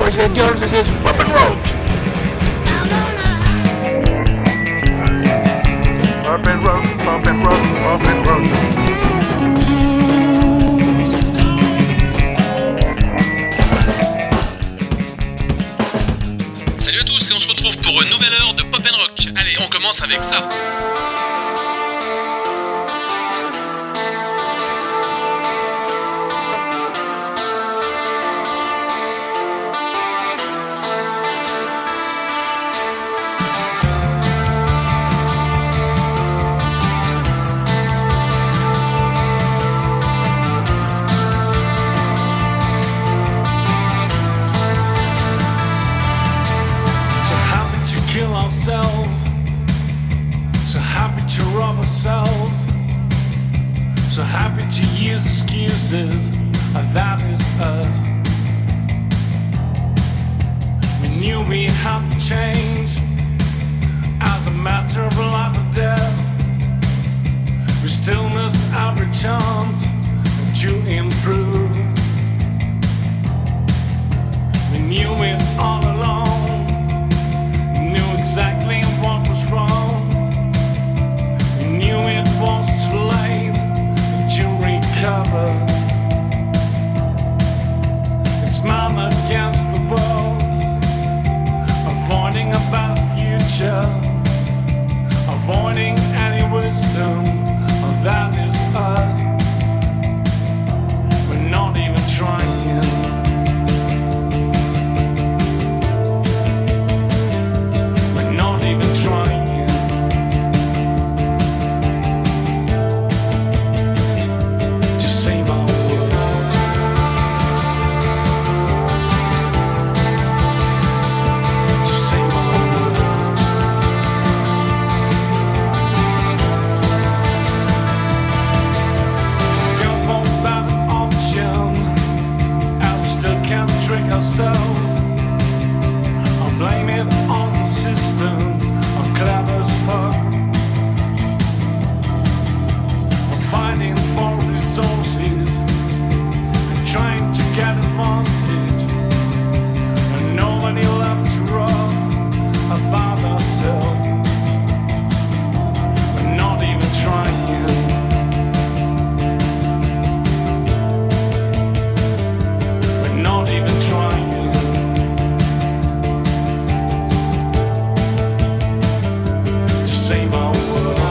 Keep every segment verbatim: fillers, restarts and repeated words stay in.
boys and girls, this is Pop and Roach. Pop and Roach, Pop and Roach, Pop and Roach. Salut à tous et on se retrouve pour une nouvelle heure de Pop and Rock. Allez, on commence avec ça. That is us. We knew we had to change as a matter of life or death. We still missed every chance to improve. We knew it all along, knew exactly what was wrong. We knew it was too late to recover. Man against the world, avoiding a better future, avoiding any wisdom, oh, that is us. We're not even trying. We're not even trying. To save our ourselves. I'll blame it on the system, I'm clever as fuck. I'm fighting for resources and trying to get advantage, and nobody left to run about ourselves. We're not even trying. Not even trying. To save our world.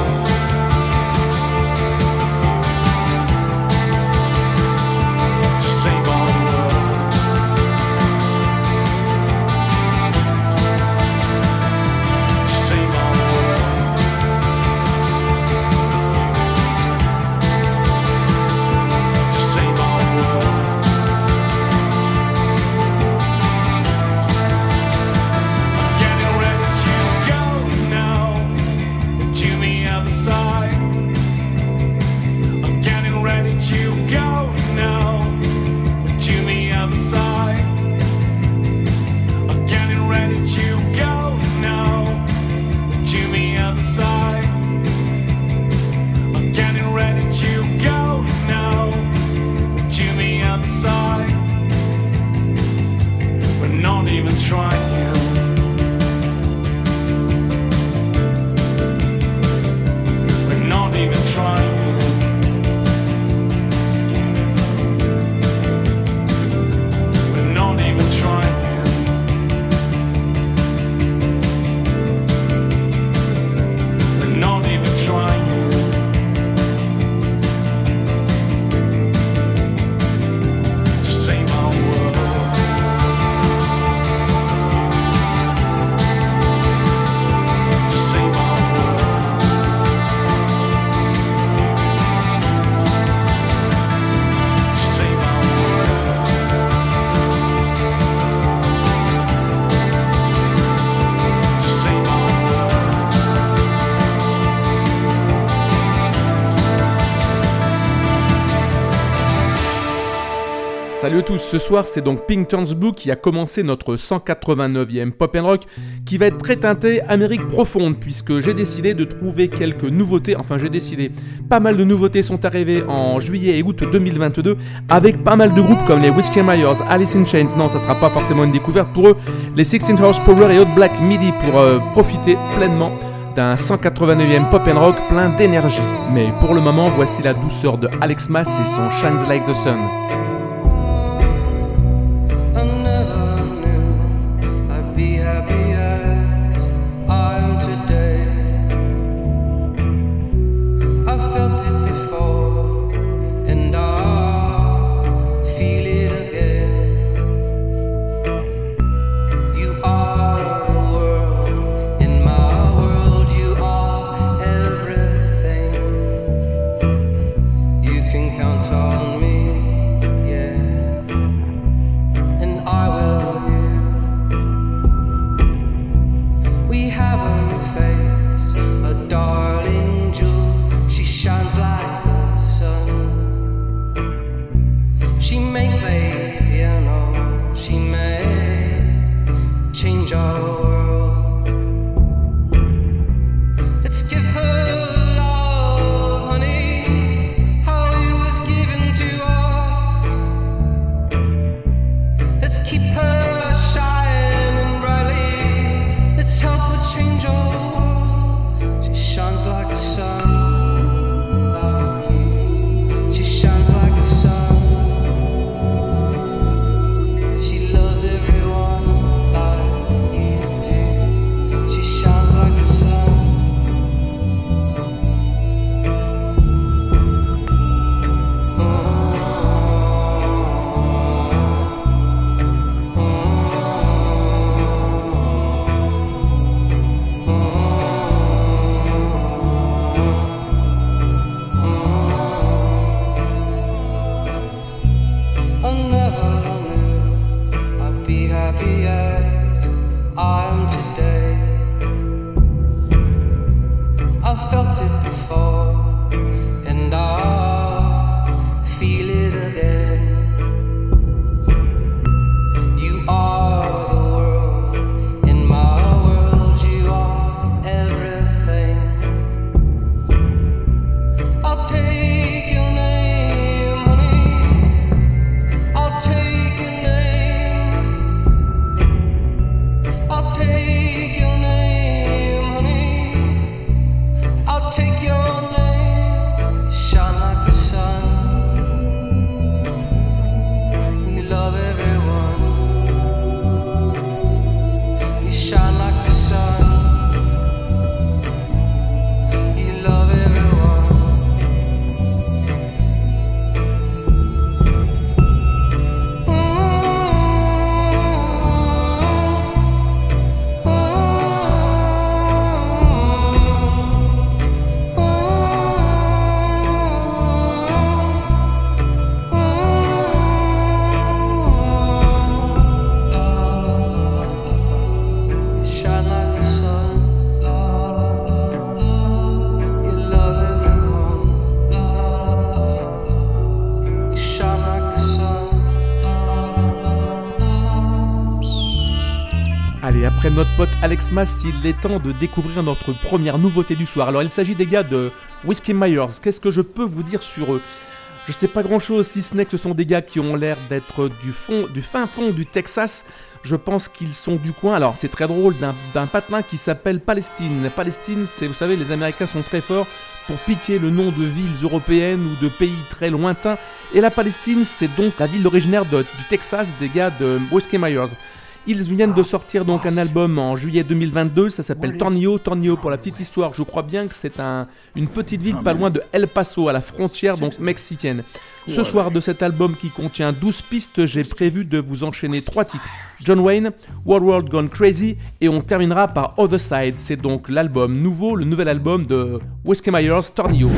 To save our world. To save our world. To save our world. Salut à tous, ce soir c'est donc Pink Turns Blue qui a commencé notre cent quatre-vingt-neuvième Pop and Rock qui va être très teinté Amérique profonde puisque j'ai décidé de trouver quelques nouveautés, enfin j'ai décidé, pas mal de nouveautés sont arrivées en juillet et août deux mille vingt-deux avec pas mal de groupes comme les Whiskey Myers, Alice in Chains, non ça sera pas forcément une découverte pour eux, les sixteen Horsepower et Hot Black Midi pour euh, profiter pleinement d'un cent quatre-vingt-neuvième Pop and Rock plein d'énergie. Mais pour le moment, voici la douceur de Alex Mass et son Shines Like the Sun. Après notre pote Alex Mass, il est temps de découvrir notre première nouveauté du soir. Alors il s'agit des gars de Whiskey Myers. Qu'est-ce que je peux vous dire sur eux ? Je sais pas grand chose si ce n'est que ce sont des gars qui ont l'air d'être du, fond, du fin fond du Texas. Je pense qu'ils sont du coin. Alors c'est très drôle, d'un, d'un patelin qui s'appelle Palestine. Palestine, c'est, vous savez, les Américains sont très forts pour piquer le nom de villes européennes ou de pays très lointains. Et la Palestine, c'est donc la ville originaire de, du Texas des gars de Whiskey Myers. Ils viennent de sortir donc un album en juillet deux mille vingt-deux, ça s'appelle Tornillo. Tornillo, pour la petite histoire, je crois bien que c'est un, une petite ville pas loin de El Paso, à la frontière donc mexicaine. Ce soir de cet album qui contient douze pistes, j'ai prévu de vous enchaîner trois titres. John Wayne, World World Gone Crazy, et on terminera par Other Side. C'est donc l'album nouveau, le nouvel album de Whiskey Myers, Tornillo.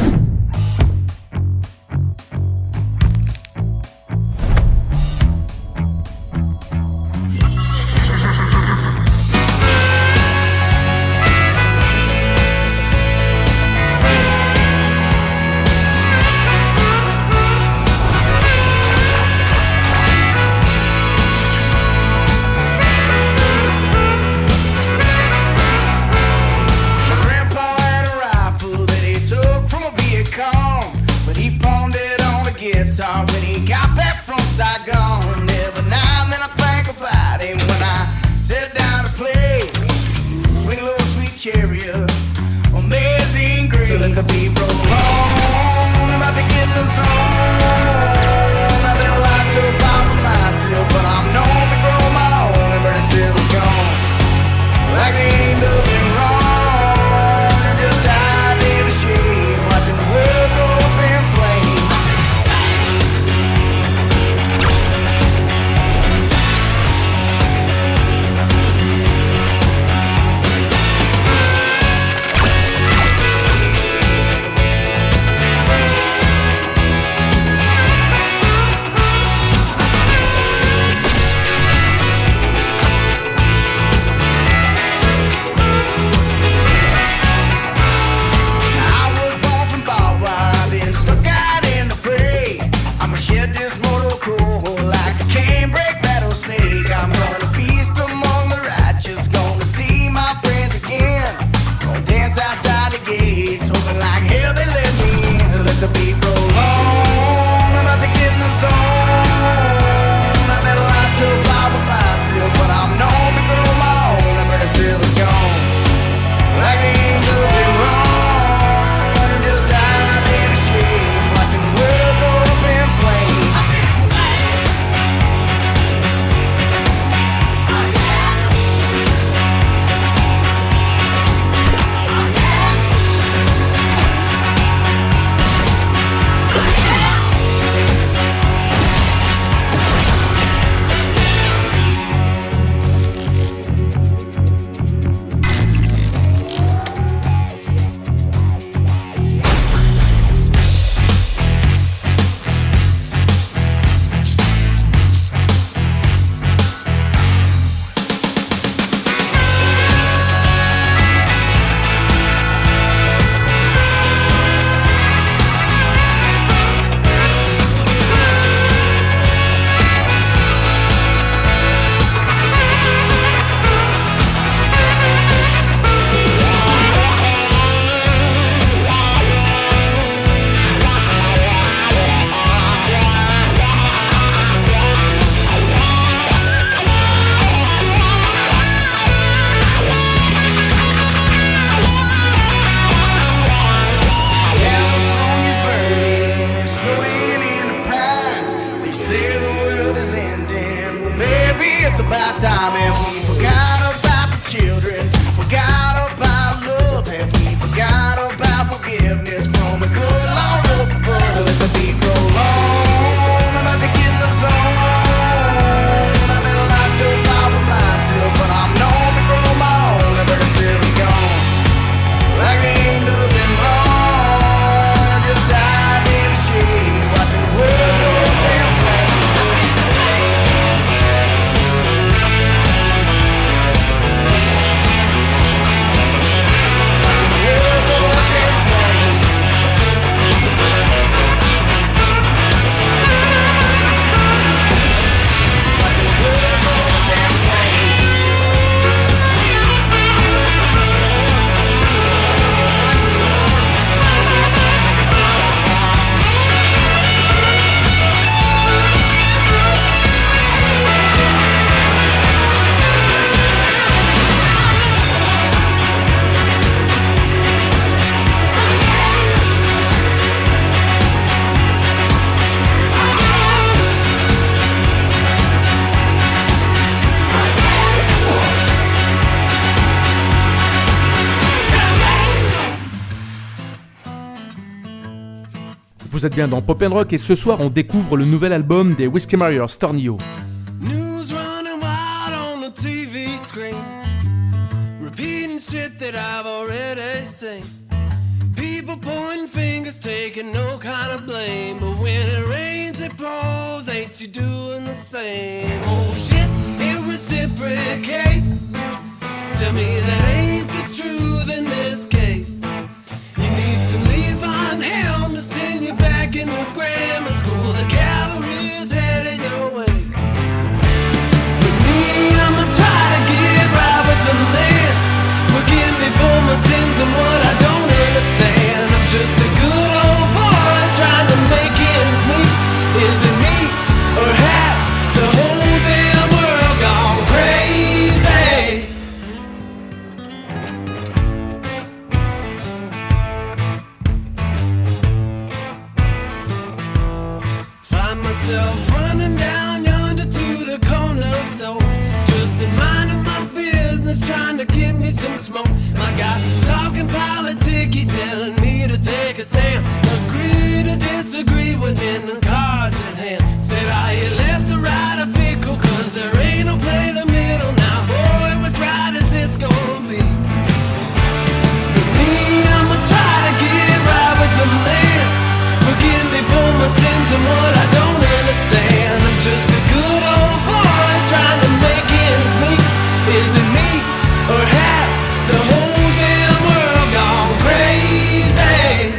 got back from Saigon. Every now and then I think about him when I sit down to play. Swing a little sweet chariot, amazing grace. So let the beat roll on, I'm about to get in the zone. I've been locked up all for myself, but I'm known to grow my own and burn it till it's gone. Like there ain't nothing wrong, I'm just out in the shade, watching the world go up in flames. Shed this mortal coil like a canebrake rattlesnake. I'm gonna feast among the righteous, gonna see my friends again. Gonna dance outside the gates, hoping like hell they let me in. So let the beat roll on, I'm about to get in the zone. I've been locked up all by myself, but I'm known to grow my own. I burn it till it's gone, like there ain't nothing wrong. I'm just out in the shade, watching the world go up in flames. Vous êtes bien dans Pop and Rock et ce soir on découvre le nouvel album des Whiskey Mariers, Tornillo. News running wild on the T V screen, repeating shit that I've already seen. People pointing fingers, taking no kind of blame, but when it rains it pours, ain't you doing the same? Oh shit, it reciprocates. Tell me that ain't the truth in this case. You need some Levon Helm to send you back into grammar school. The cavalry's headed your way. With me, I'ma try to get right with the man. Forgive me for my sins and what I don't understand. I'm just a good old boy trying to make ends meet. Is it me? find myself running down yonder to the corner store, just minding my business, trying to give me some smoke. My guy talking politics, he telling me to take a stand. Agree to disagree within the cards at hand. Said, are you left or right or fickle? Cause there ain't no play the middle. Now boy, what's right is this gonna be? But me, I'ma try to get right with the man. Forgive me for my sins and what I don't understand. I'm just a good old boy trying to make ends meet. Is it me or has the whole damn world gone crazy?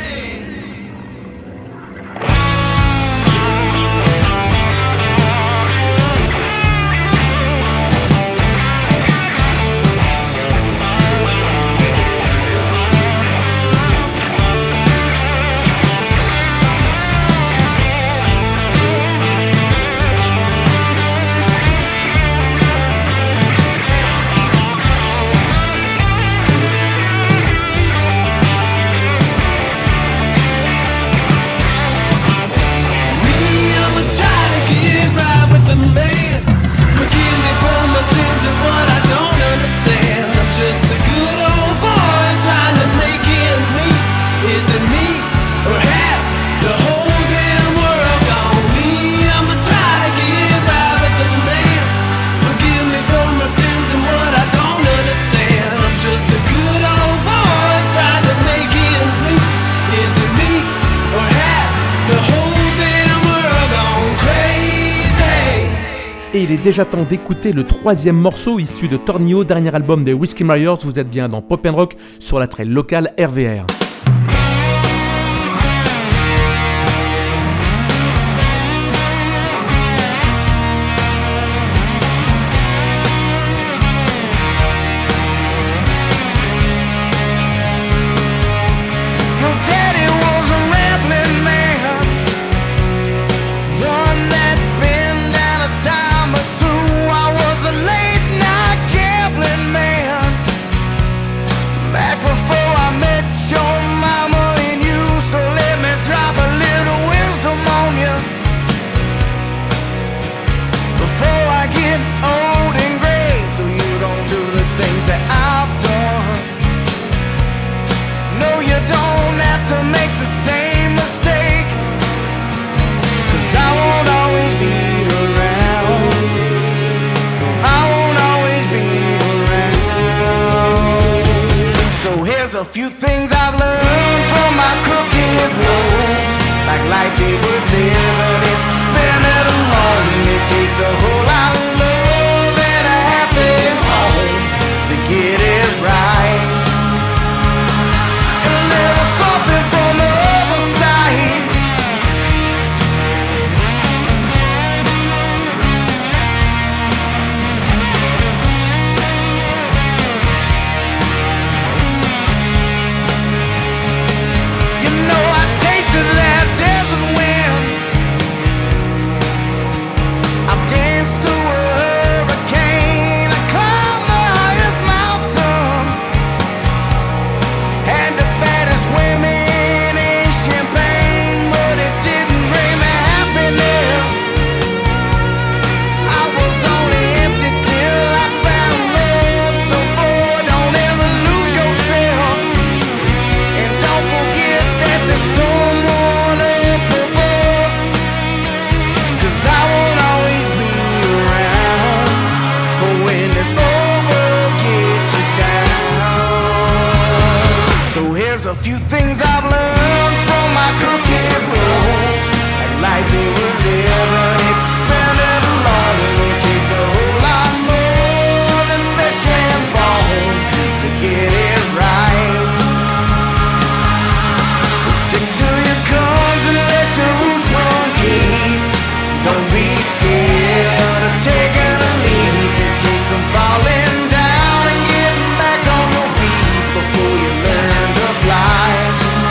Et il est déjà temps d'écouter le troisième morceau issu de Tornillo, dernier album des Whiskey Myers. Vous êtes bien dans Pop and Rock sur la très locale R V R. A few things I've learned from my crooked road. Like life it was living, if you spend it alone, it takes a whole lot of love and a happy home to get it right. And a little something from the other side. A few things I've learned from my crooked road. Like life it was living, if you spend it alone, it takes a whole lot more than flesh and bone to get it right. So stick to your guns and let your roots run deep. Don't be scared of taking a leap. It takes some falling down and getting back on your feet before you learn to fly.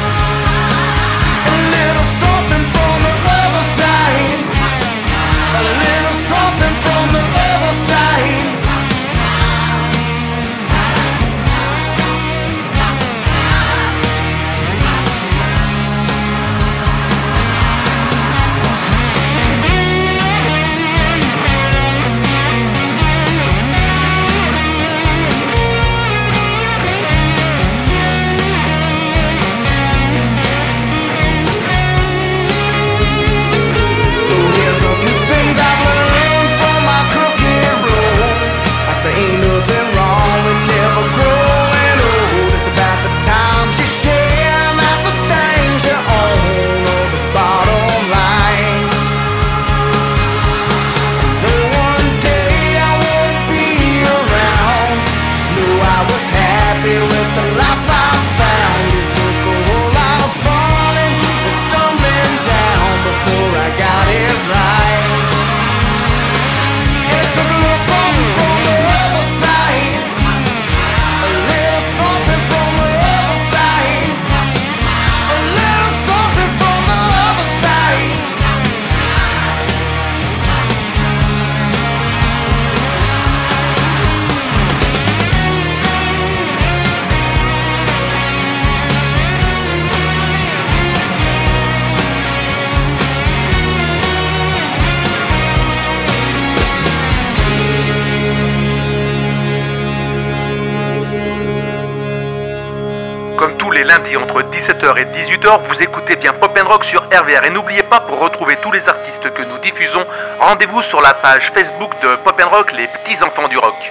lundi entre dix-sept heures et dix-huit heures, vous écoutez bien Pop and Rock sur R V R. Et n'oubliez pas, pour retrouver tous les artistes que nous diffusons, rendez-vous sur la page Facebook de Pop and Rock, les petits enfants du rock.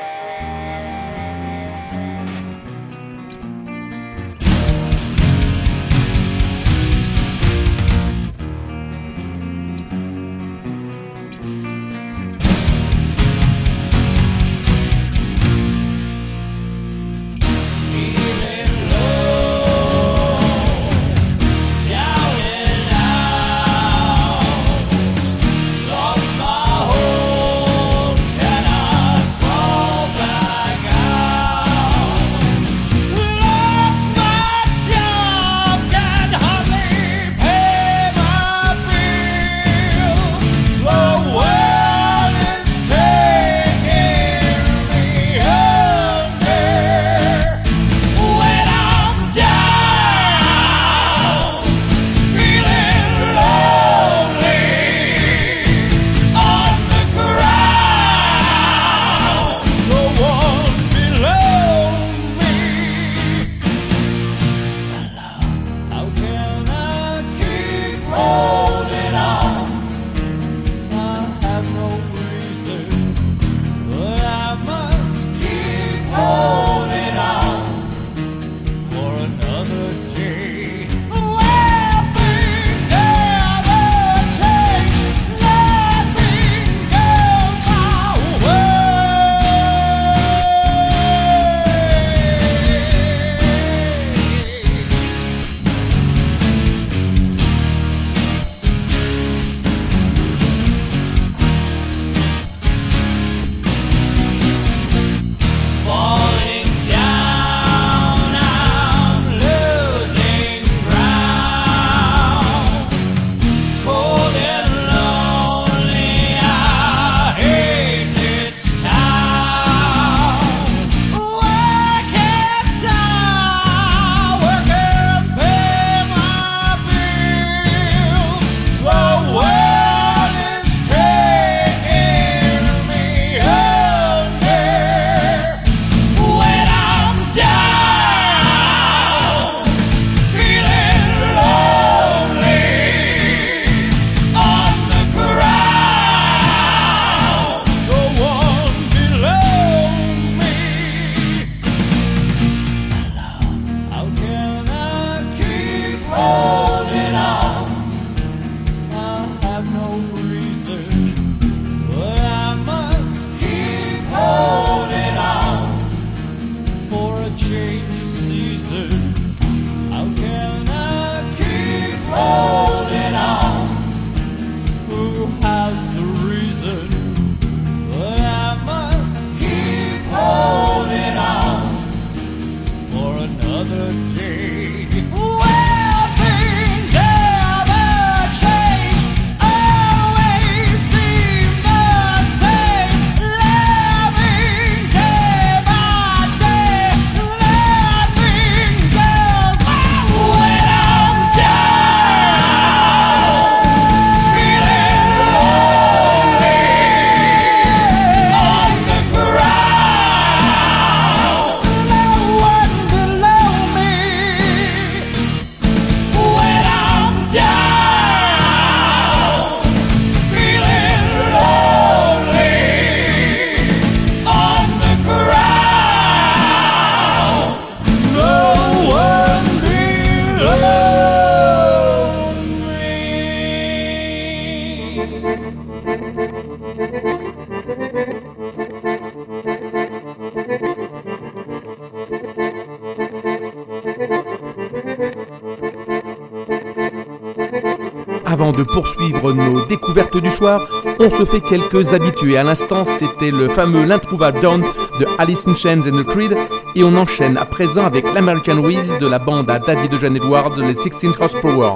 Avant de poursuivre nos découvertes du soir, on se fait quelques habitués. À l'instant, c'était le fameux L'Introuvable Dawn de Alice in Chains and the Creed, et on enchaîne à présent avec l'American Wiz de la bande à David Eugene Edwards, les sixteen Horsepower.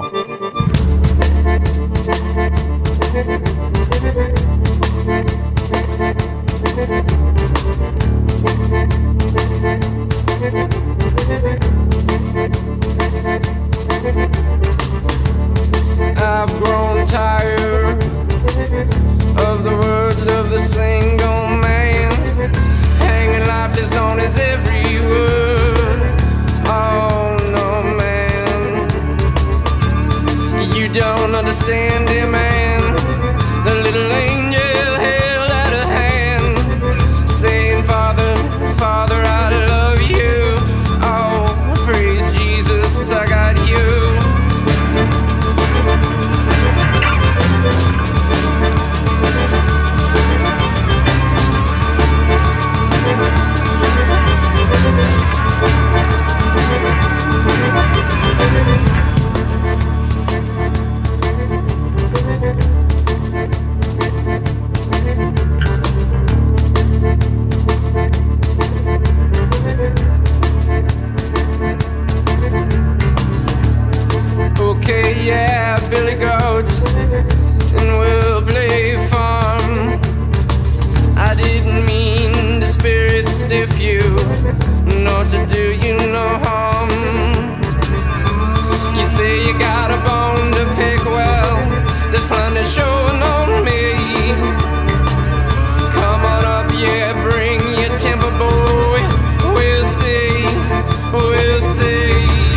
I've grown tired of the words of the single man, hanging lifeless on his every word. Oh no, man. understanding man. The little angel held out a hand, saying, Father, Father, I love you. Oh, praise Jesus, I got you. Okay, yeah, Billy Goats, and we'll play farm. I didn't mean to spirit stiff you, nor to do you no harm. You say you got a bone to pick, well, there's plenty showing on me. Come on up, yeah, bring your temper, boy. We'll see, we'll see.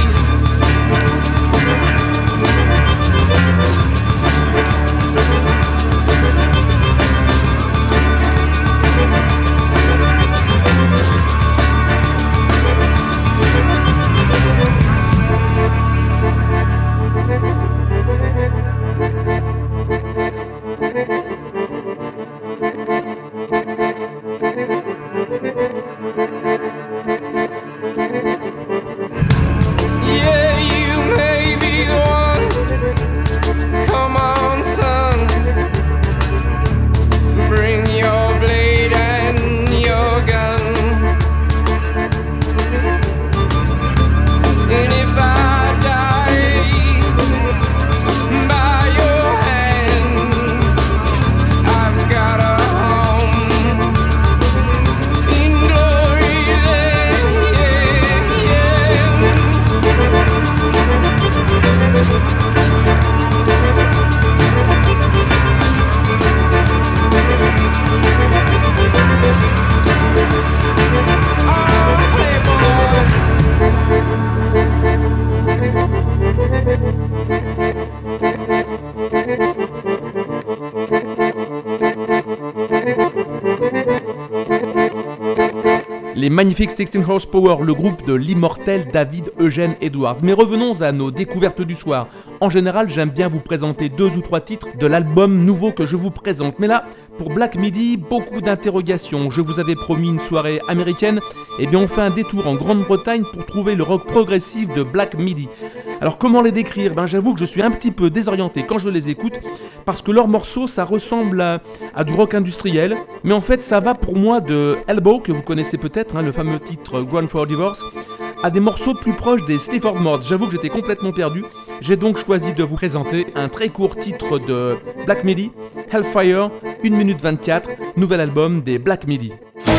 Yeah, you may be the one. Come on, son. Bring your blade and your gun. And if I die by your hand, I've got a home in glory land. Yeah, Les magnifiques sixteen Horsepower, le groupe de l'immortel David Eugene Edwards. Mais revenons à nos découvertes du soir. En général, j'aime bien vous présenter deux ou trois titres de l'album nouveau que je vous présente. Mais là, pour Black Midi, beaucoup d'interrogations. Je vous avais promis une soirée américaine. Eh bien, on fait un détour en Grande-Bretagne pour trouver le rock progressif de Black Midi. Alors, comment les décrire ? Ben, j'avoue que je suis un petit peu désorienté quand je les écoute, parce que leurs morceaux, ça ressemble à, à du rock industriel. Mais en fait, ça va pour moi de Elbow, que vous connaissez peut-être, hein, le fameux titre Ground for Divorce, à des morceaux plus proches des Sleaford Mods. J'avoue que j'étais complètement perdu. J'ai donc choisi de vous présenter un très court titre de Black Midi, Hellfire, une minute vingt-quatre, nouvel album des Black Midi.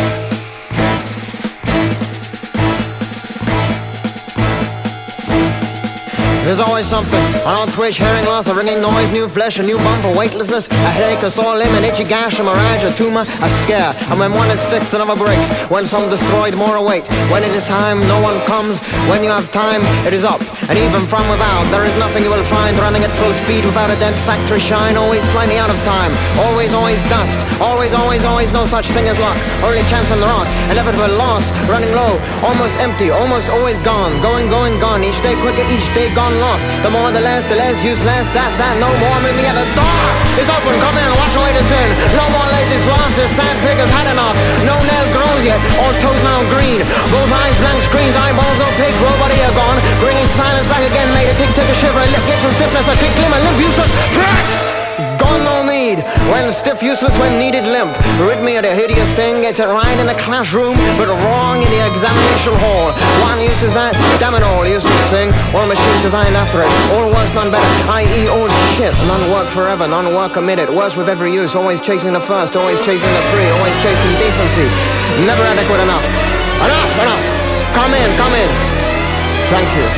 There's always something, an old twitch, hearing loss, a ringing noise, new flesh, a new bump, a weightlessness, a headache, a sore limb, an itchy gash, a mirage, a tumor, a scare. And when one is fixed, another breaks. When some destroyed, more await. When it is time, no one comes. When you have time, it is up. And even from without, there is nothing you will find running at full speed without a dent, factory shine, always slightly out of time. Always, always dust. Always, always, always no such thing as luck. Early chance on the rock, inevitable loss, running low, almost empty, almost always gone. Going, going, gone. Each day quicker, each day gone lost. The more, the less, the less useless. That's that. No more. Meet me at the door. It's open. Come in. Wash away the sin. No more lazy sloths. This sand pig has had enough. No nail grows yet. All toes now green. Both eyes blank screens. Eyeballs opaque. Robody are gone. Bringing silence back again. Made a tick, tick, a shiver. A lip gives a stiffness. A kick, glimmer, limp, useless. Gone, no need. When stiff, useless, when needed, limp. Rid me of the hideous thing. Gets it right in the classroom, but wrong in the examination hall. One use is that, damn it all, useless thing. All machines designed after it. All worse, none better. that is old shit. None work forever, none work committed. Worse with every use. Always chasing the first, always chasing the free, always chasing decency. Never adequate enough. Enough, enough. Come in, come in. Thank you.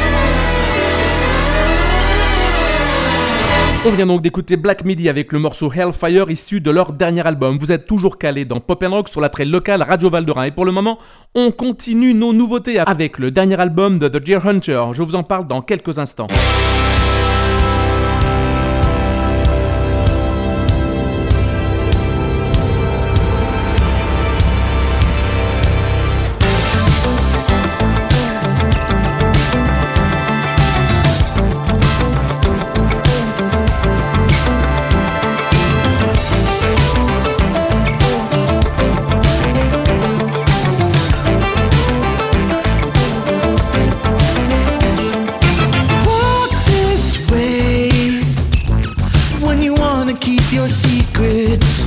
On vient donc d'écouter Black Midi avec le morceau Hellfire issu de leur dernier album. Vous êtes toujours calés dans Pop and Rock sur l'attrait local Radio Val d'Orin. Et pour le moment, on continue nos nouveautés avec le dernier album de The Deer Hunter. Je vous en parle dans quelques instants. it.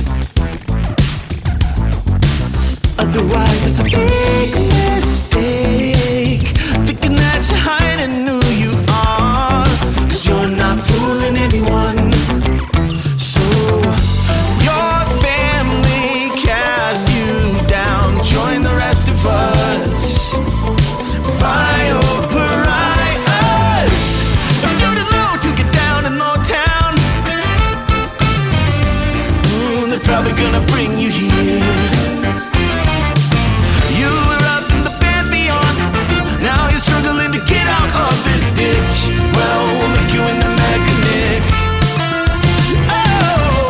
Otherwise it's a big mistake, thinking that you're hiding who you are, 'cause you're not fooling anyone. So your family cast you down, join the rest of us. Vio pariahs, if you're too low to get down in Low Town, ooh, they're probably gonna bring you here. Struggling to get out of this ditch. Well, we'll make you into mechanic. Oh,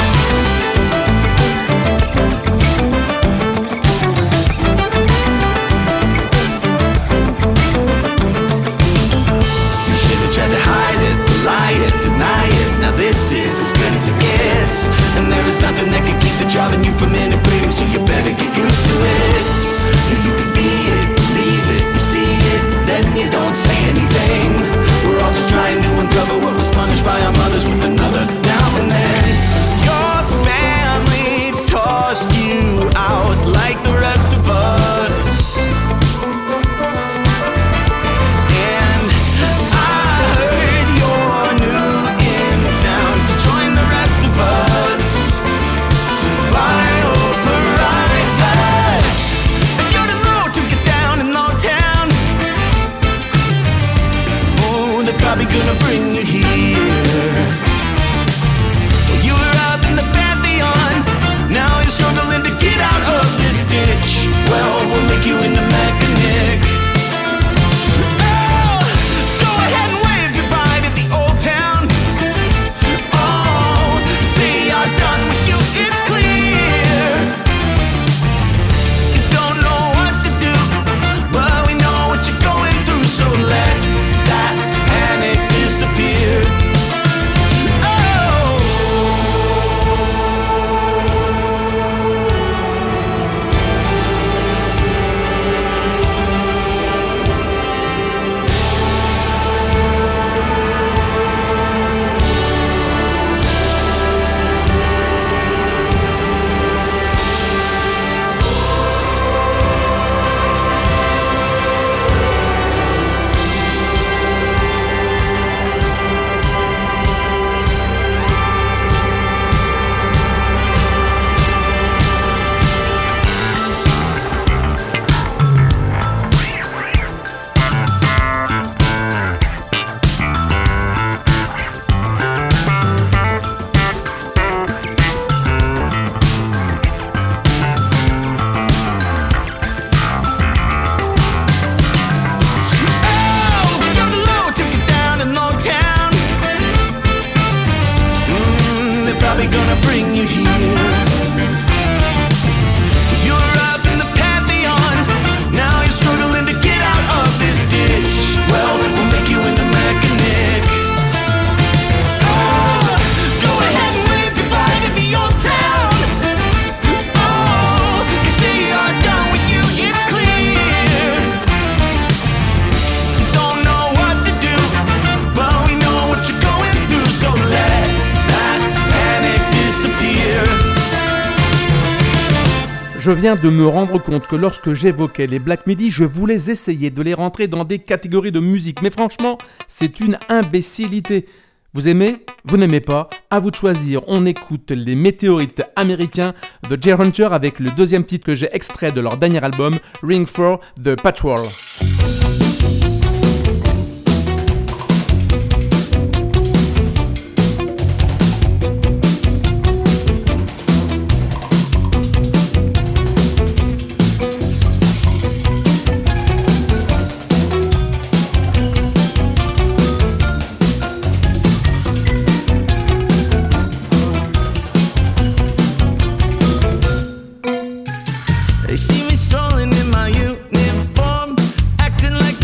you should have tried to hide it, lie it, deny it. Now this is as good as it gets, and there is nothing that can keep the driving you from integrating. So you better get used to it. You can be it, believe it, you see it, then you don't say anything. We're all just trying to uncover what was punished by our mothers with another now and then. Your family tossed you out like the rest of us, and I heard you're new in town, so join the rest of us. Vio pariahs, if you're too low to get down in Low Town, oh, they're probably gonna bring you here. Well, you were up in the Pantheon, now you're struggling to get out of this ditch. Well, we'll make you into mechanic. Oh, go ahead and wave goodbye to the old town. Oh, say you're done with you, it's clear. You don't know what to do, but we know what you're going through, so let that panic disappear. Oh, Je viens de me rendre compte que lorsque j'évoquais les Black Midi, je voulais essayer de les rentrer dans des catégories de musique. Mais franchement, c'est une imbécilité. Vous aimez ? Vous n'aimez pas ? À vous de choisir. On écoute les météorites américains de Jay Hunter avec le deuxième titre que j'ai extrait de leur dernier album, Ring for the Patrol. they see me strolling in my uniform, acting like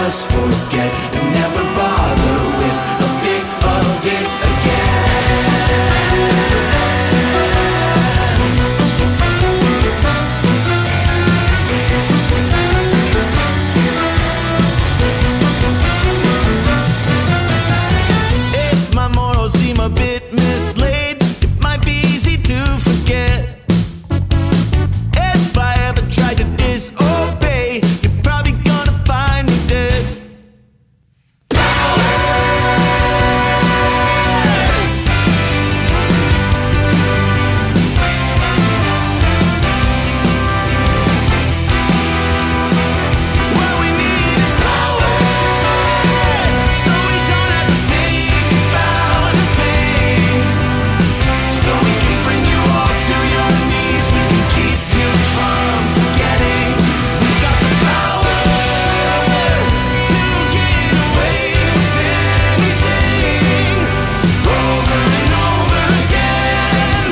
just forget and never bother with a bit of it again. If my morals seem a bit mislaid, it might be easy to forget. If I ever tried to disobey, you're probably gonna find me dead. What we need is power, so we don't have to think about a thing. So we can bring you all to your knees, we can keep you from forgetting. We've got the power to get away with anything, over and over again.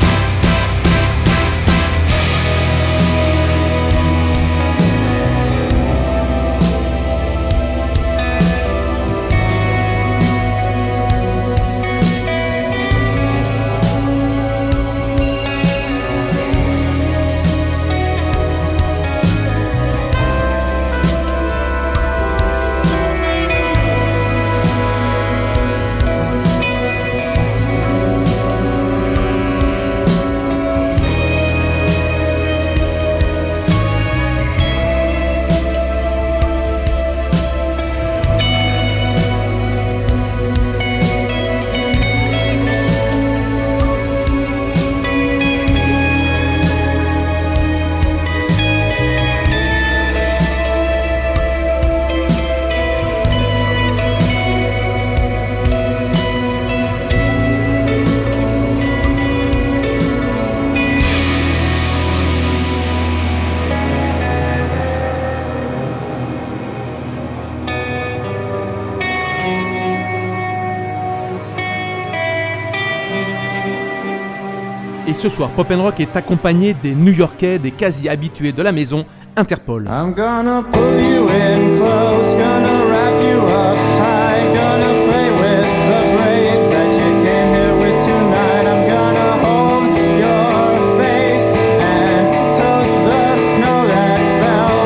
Et ce soir, Pop and Rock est accompagné des New-Yorkais, des quasi-habitués de la maison, Interpol. I'm gonna pull you in close, gonna wrap you up tight, gonna play with the braids that you came here with tonight. I'm gonna hold your face and toast the snow that fell.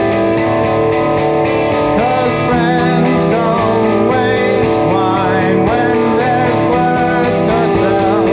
'Cause friends don't waste wine when there's words to sell.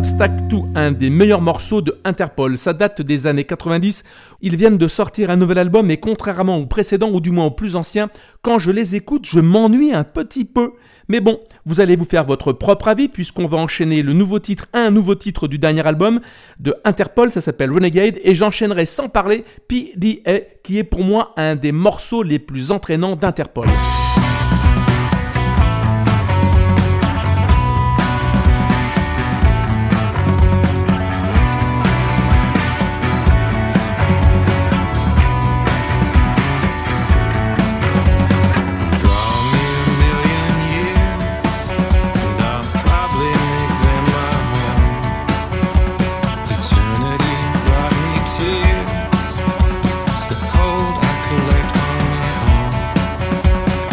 Obstacle deux, un des meilleurs morceaux de Interpol. Ça date des années quatre-vingt-dix. Ils viennent de sortir un nouvel album et contrairement au précédent, ou du moins au plus ancien, quand je les écoute, je m'ennuie un petit peu. Mais bon, vous allez vous faire votre propre avis puisqu'on va enchaîner le nouveau titre, un nouveau titre du dernier album de Interpol, ça s'appelle Renegade, et j'enchaînerai sans parler P D A, qui est pour moi un des morceaux les plus entraînants d'Interpol. Collect on my own.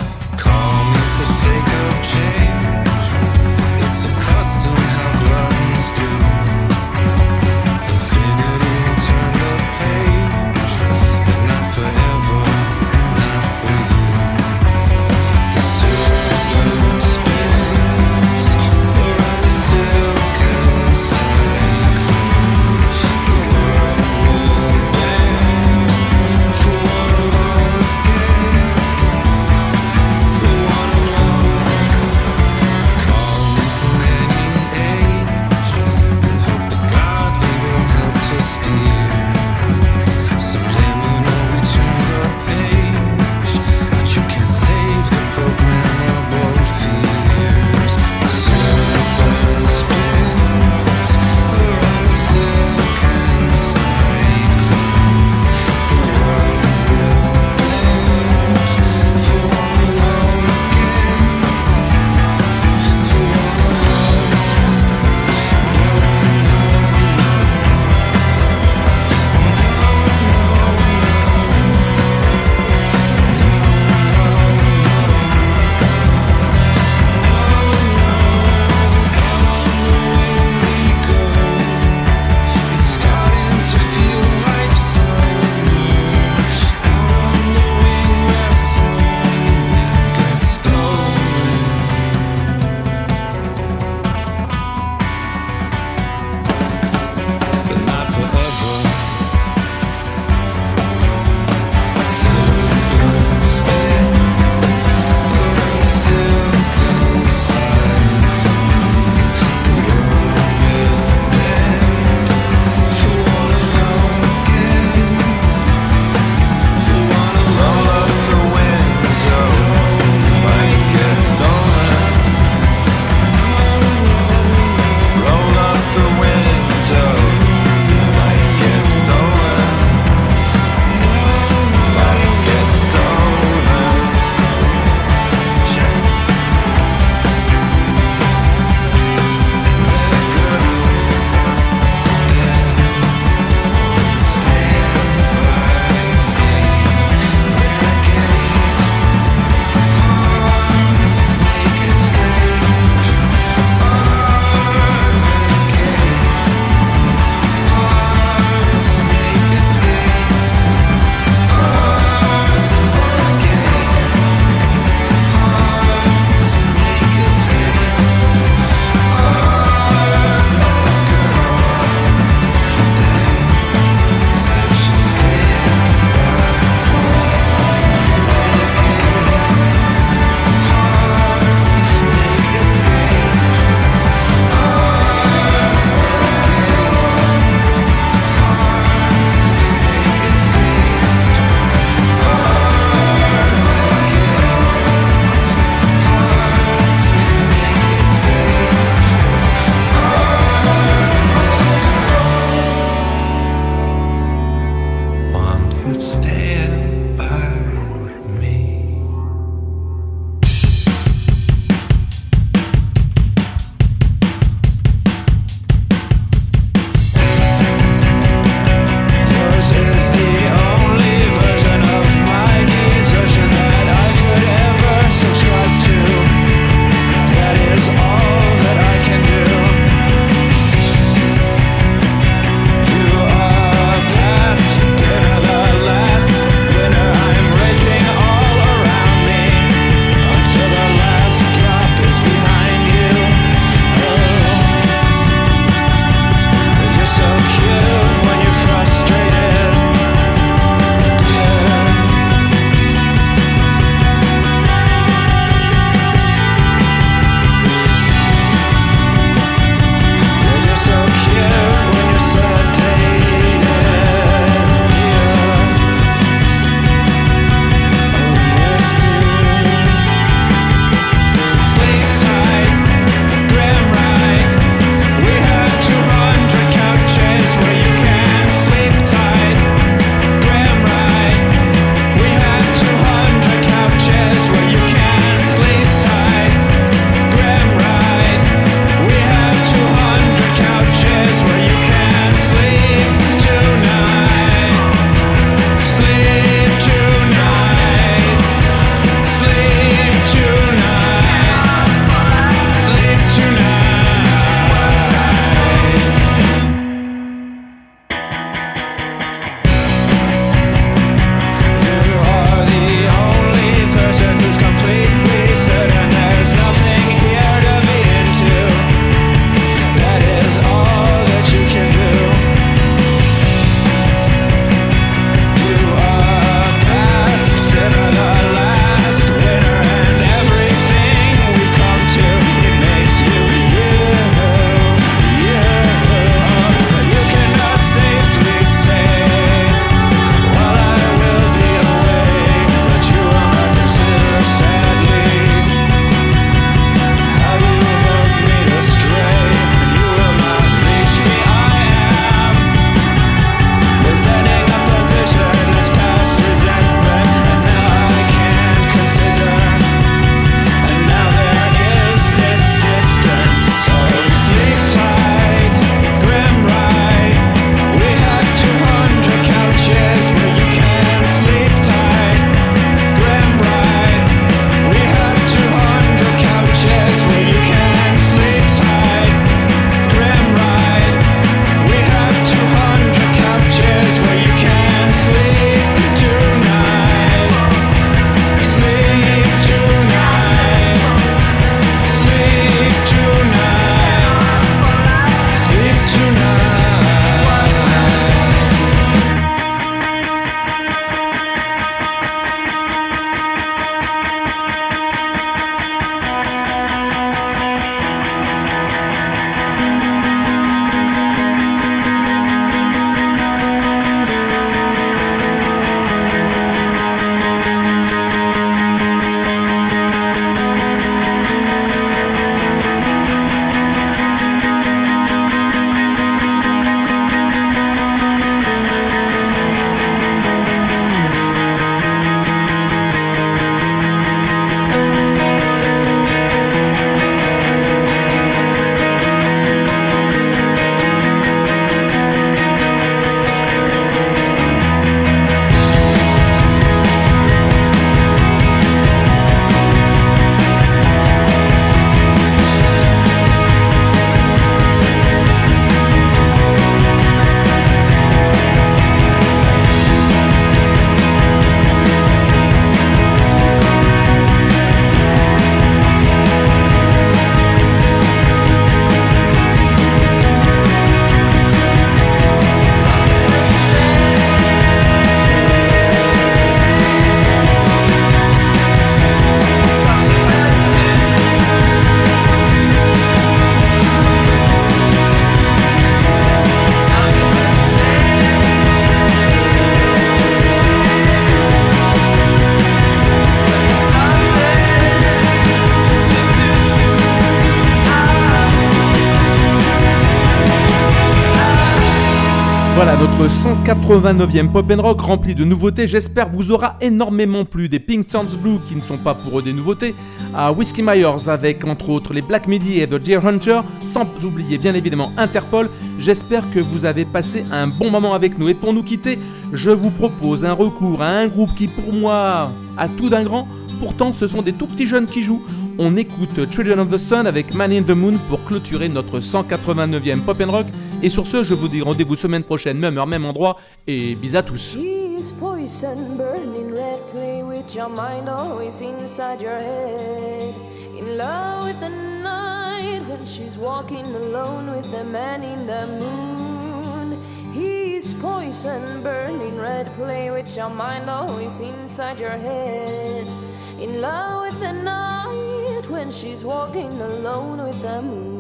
Voilà, notre cent quatre-vingt-neuvième Pop and Rock rempli de nouveautés, j'espère vous aura énormément plu. Des Pink Sounds Blue qui ne sont pas pour eux des nouveautés, à Whiskey Myers avec entre autres les Black Midi et The Deer Hunter, sans oublier bien évidemment Interpol. J'espère que vous avez passé un bon moment avec nous et pour nous quitter, je vous propose un recours à un groupe qui pour moi a tout d'un grand, pourtant ce sont des tout petits jeunes qui jouent. On écoute Children of the Sun avec Man in the Moon pour clôturer notre cent quatre-vingt-neuvième Pop and Rock. Et sur ce, je vous dis rendez-vous semaine prochaine, même heure, même endroit, et bis à tous. He's poison, burning red, play with your mind, always inside your head. In love with the night, when she's walking alone with the man in the moon. He's poison, burning red, play with your mind, always inside your head. In love with the night, when she's walking alone with the moon.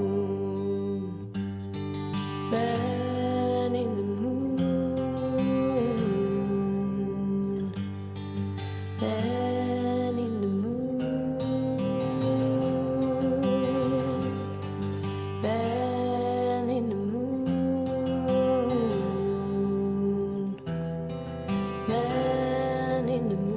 Man in the moon, man in the moon, man in the moon, man in the moon.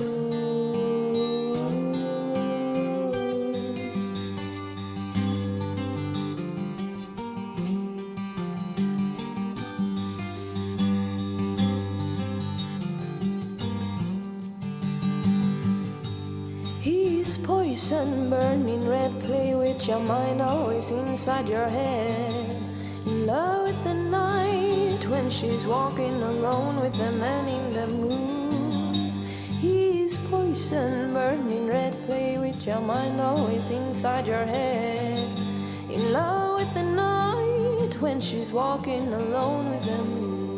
Poison, burning red, play with your mind, always inside your head. In love with the night, when she's walking alone with the man in the moon. He's poison, burning red, play with your mind, always inside your head. In love with the night, when she's walking alone with the moon.